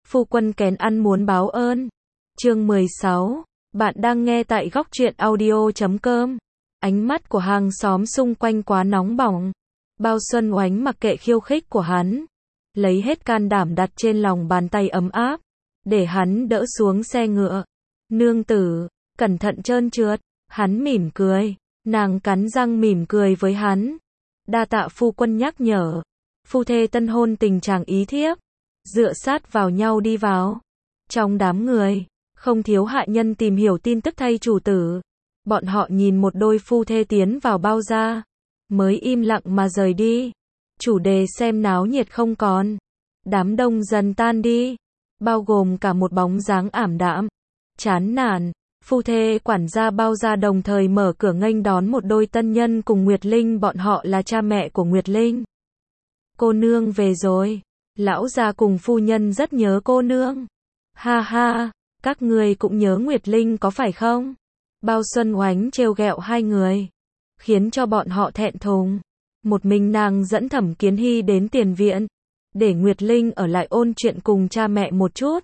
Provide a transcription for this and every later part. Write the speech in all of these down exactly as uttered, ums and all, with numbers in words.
Phu quân kén ăn muốn báo ơn. Chương mười sáu. Bạn đang nghe tại góc truyện audio chấm com. Ánh mắt của hàng xóm xung quanh quá nóng bỏng. Bao Xuân Oánh mặc kệ khiêu khích của hắn, lấy hết can đảm đặt trên lòng bàn tay ấm áp, để hắn đỡ xuống xe ngựa. Nương tử, cẩn thận trơn trượt. Hắn mỉm cười, nàng cắn răng mỉm cười với hắn. Đa tạ phu quân nhắc nhở. Phu thê tân hôn tình trạng ý thiếp, dựa sát vào nhau đi vào. Trong đám người, không thiếu hạ nhân tìm hiểu tin tức thay chủ tử. Bọn họ nhìn một đôi phu thê tiến vào bao gia, mới im lặng mà rời đi. Chủ đề xem náo nhiệt không còn. Đám đông dần tan đi, bao gồm cả một bóng dáng ảm đạm, chán nản. Phu thê quản gia bao gia đồng thời mở cửa nghênh đón một đôi tân nhân cùng Nguyệt Linh, bọn họ là cha mẹ của Nguyệt Linh. Cô nương về rồi. Lão gia cùng phu nhân rất nhớ cô nương. Ha ha, các người cũng nhớ Nguyệt Linh có phải không? Bao Xuân Oánh trêu ghẹo hai người, khiến cho bọn họ thẹn thùng. Một mình nàng dẫn Thẩm Kiến Hy đến tiền viện, để Nguyệt Linh ở lại ôn chuyện cùng cha mẹ một chút.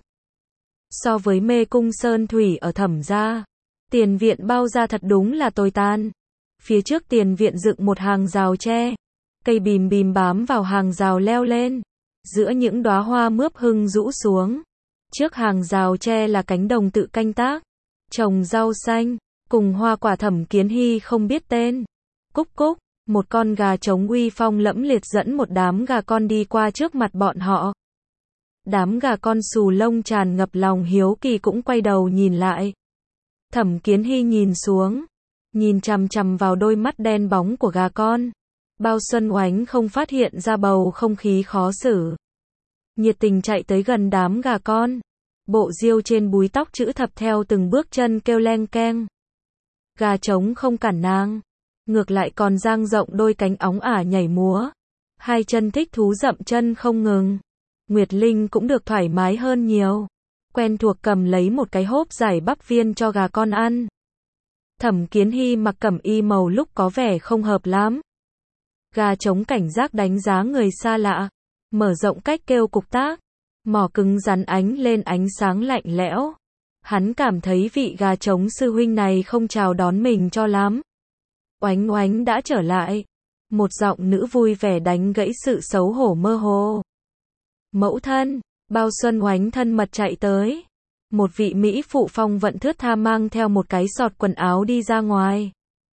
So với mê cung sơn thủy ở Thẩm gia, tiền viện bao gia thật đúng là tồi tàn. Phía trước tiền viện dựng một hàng rào tre, cây bìm bìm bám vào hàng rào leo lên, giữa những đóa hoa mướp hưng rũ xuống. Trước hàng rào tre là cánh đồng tự canh tác, trồng rau xanh, cùng hoa quả Thẩm Kiến Hy không biết tên. Cúc cúc, một con gà trống uy phong lẫm liệt dẫn một đám gà con đi qua trước mặt bọn họ. Đám gà con xù lông tràn ngập lòng hiếu kỳ cũng quay đầu nhìn lại. Thẩm Kiến Hy nhìn xuống, nhìn chằm chằm vào đôi mắt đen bóng của gà con. Bao Xuân Oánh không phát hiện ra bầu không khí khó xử, nhiệt tình chạy tới gần đám gà con. Bộ diêu trên búi tóc chữ thập theo từng bước chân kêu leng keng. Gà trống không cản nàng, ngược lại còn dang rộng đôi cánh óng ả nhảy múa, hai chân thích thú dậm chân không ngừng. Nguyệt Linh cũng được thoải mái hơn nhiều, quen thuộc cầm lấy một cái hốp giải bắp viên cho gà con ăn. Thẩm Kiến Hy mặc cẩm y màu lúc có vẻ không hợp lắm. Gà trống cảnh giác đánh giá người xa lạ, mở rộng cách kêu cục tác, mỏ cứng rắn ánh lên ánh sáng lạnh lẽo. Hắn cảm thấy vị gà trống sư huynh này không chào đón mình cho lắm. Oánh Oánh đã trở lại. Một giọng nữ vui vẻ đánh gãy sự xấu hổ mơ hồ. Mẫu thân. Bao Xuân Oánh thân mật chạy tới. Một vị mỹ phụ phong vận thướt tha mang theo một cái sọt quần áo đi ra ngoài.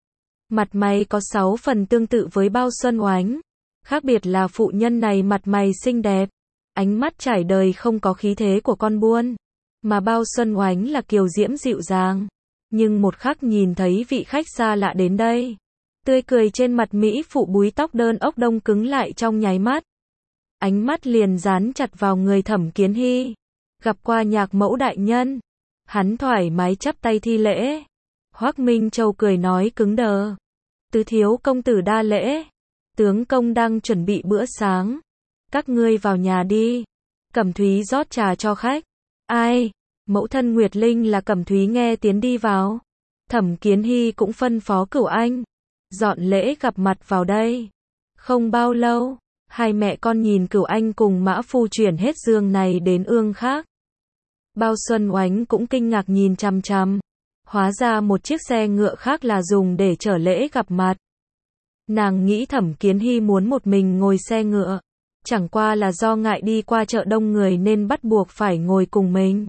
Mặt mày có sáu phần tương tự với Bao Xuân Oánh. Khác biệt là phụ nhân này mặt mày xinh đẹp, ánh mắt trải đời không có khí thế của con buôn, mà Bao Xuân Oánh là kiều diễm dịu dàng. Nhưng một khắc nhìn thấy vị khách xa lạ đến đây, tươi cười trên mặt mỹ phụ búi tóc đơn ốc đông cứng lại trong nháy mắt. Ánh mắt liền dán chặt vào người Thẩm Kiến Hy. Gặp qua nhạc mẫu đại nhân. Hắn thoải mái chắp tay thi lễ. Hoắc Minh Châu cười nói cứng đờ. Tứ thiếu công tử đa lễ. Tướng công đang chuẩn bị bữa sáng. Các ngươi vào nhà đi. Cẩm Thúy rót trà cho khách. Ai? Mẫu thân Nguyệt Linh là Cẩm Thúy nghe tiếng đi vào. Thẩm Kiến Hy cũng phân phó Cửu Anh dọn lễ gặp mặt vào đây. Không bao lâu, hai mẹ con nhìn Cửu Anh cùng mã phu chuyển hết giường này đến ương khác. Bao Xuân Oánh cũng kinh ngạc nhìn chằm chằm. Hóa ra một chiếc xe ngựa khác là dùng để chở lễ gặp mặt. Nàng nghĩ Thẩm Kiến Hy muốn một mình ngồi xe ngựa, chẳng qua là do ngại đi qua chợ đông người nên bắt buộc phải ngồi cùng mình.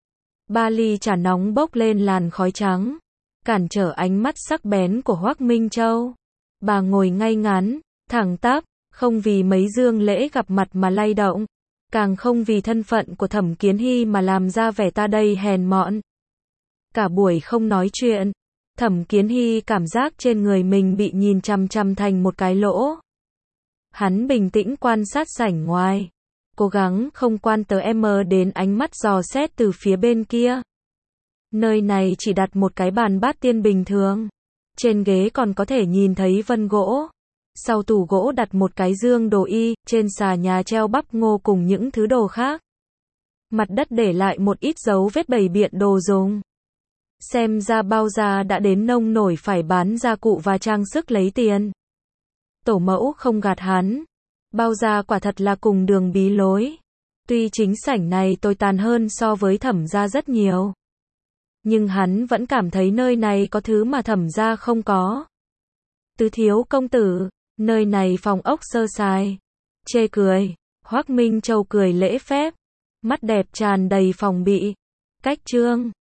Ba ly trà nóng bốc lên làn khói trắng, cản trở ánh mắt sắc bén của Hoắc Minh Châu. Bà ngồi ngay ngắn, thẳng tắp, không vì mấy dương lễ gặp mặt mà lay động, càng không vì thân phận của Thẩm Kiến Hy mà làm ra vẻ ta đây hèn mọn. Cả buổi không nói chuyện, Thẩm Kiến Hy cảm giác trên người mình bị nhìn chằm chằm thành một cái lỗ. Hắn bình tĩnh quan sát sảnh ngoài, cố gắng không quan tới mờ đến ánh mắt dò xét từ phía bên kia. Nơi này chỉ đặt một cái bàn bát tiên bình thường, trên ghế còn có thể nhìn thấy vân gỗ. Sau tủ gỗ đặt một cái dương đồ y, trên xà nhà treo bắp ngô cùng những thứ đồ khác. Mặt đất để lại một ít dấu vết bày biện đồ dùng. Xem ra Bao gia đã đến nông nổi phải bán gia cụ và trang sức lấy tiền. Tổ mẫu không gạt hắn. Bao gia quả thật là cùng đường bí lối. Tuy chính sảnh này tồi tàn hơn so với Thẩm gia rất nhiều, nhưng hắn vẫn cảm thấy nơi này có thứ mà Thẩm gia không có. Tứ thiếu công tử, nơi này phòng ốc sơ sài. Chê cười. Hoắc Minh Châu cười lễ phép, mắt đẹp tràn đầy phòng bị. Cách trương.